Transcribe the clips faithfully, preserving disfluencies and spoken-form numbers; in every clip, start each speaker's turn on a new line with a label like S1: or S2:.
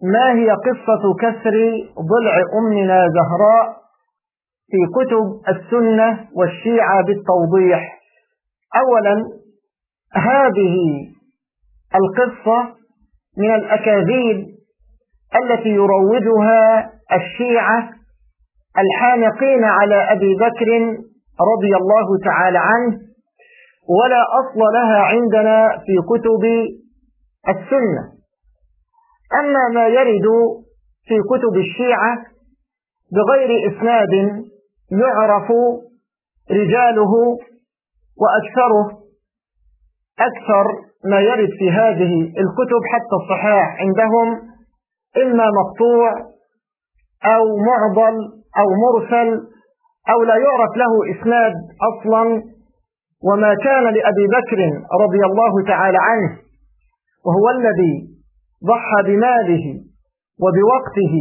S1: ما هي قصة كسر ضلع أمنا زهراء في كتب السنة والشيعة بالتوضيح؟ أولا، هذه القصة من الأكاذيب التي يروجها الشيعة الحانقين على أبي بكر رضي الله تعالى عنه، ولا أصل لها عندنا في كتب السنة. أما ما يرد في كتب الشيعة بغير إسناد يعرف رجاله وأكثره، أكثر ما يرد في هذه الكتب حتى الصحاح عندهم إما مقطوع أو معضل أو مرسل أو لا يعرف له إسناد أصلا. وما كان لأبي بكر رضي الله تعالى عنه، وهو الذي ضحى بماله وبوقته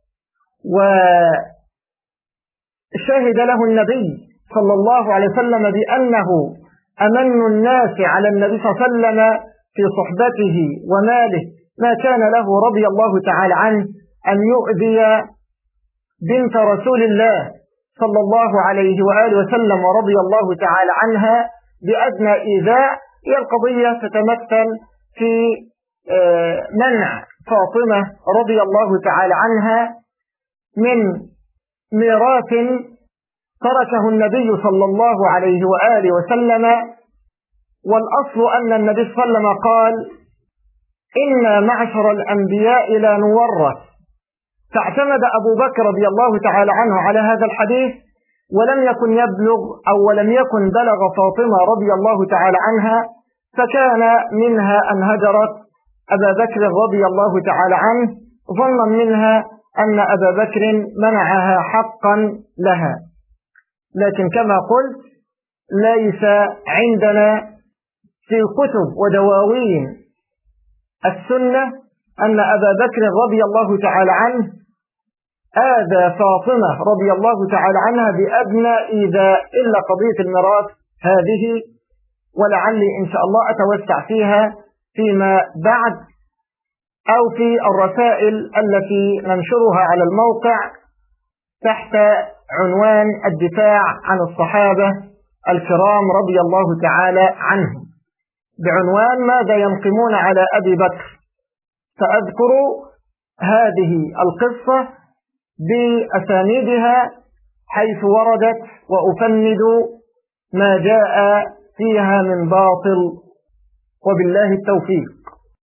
S1: وشهد له النبي صلى الله عليه وسلم بأنه أمن الناس على النبي صلى الله عليه وسلم في صحبته وماله، ما كان له رضي الله تعالى عنه أن يؤذي بنت رسول الله صلى الله عليه وآله وسلم ورضي الله تعالى عنها بأدنى إيذاء. هي القضية تتمثل في منع فاطمة رضي الله تعالى عنها من ميراث تركه النبي صلى الله عليه وآله وسلم، والأصل أن النبي صلى الله عليه وسلم قال: إنا معشر الأنبياء لا نورث. فاعتمد أبو بكر رضي الله تعالى عنه على هذا الحديث، ولم يكن يبلغ أو ولم يكن بلغ فاطمة رضي الله تعالى عنها، فكان منها أن هجرت أبا بكر رضي الله تعالى عنه ظنا منها أن أبا بكر منعها حقا لها. لكن كما قلت ليس عندنا في كتب ودواوين السنة أن أبا بكر رضي الله تعالى عنه آذى فاطمة رضي الله تعالى عنها بأدنى إيذاء إلا قضية الميراث هذه، ولعلي إن شاء الله أتوسع فيها فيما بعد أو في الرسائل التي ننشرها على الموقع تحت عنوان الدفاع عن الصحابة الكرام رضي الله تعالى عنهم، بعنوان ماذا ينقمون على أبي بكر. سأذكر هذه القصة بأسانيدها حيث وردت، وأفند ما جاء فيها من باطل، وبالله التوفيق.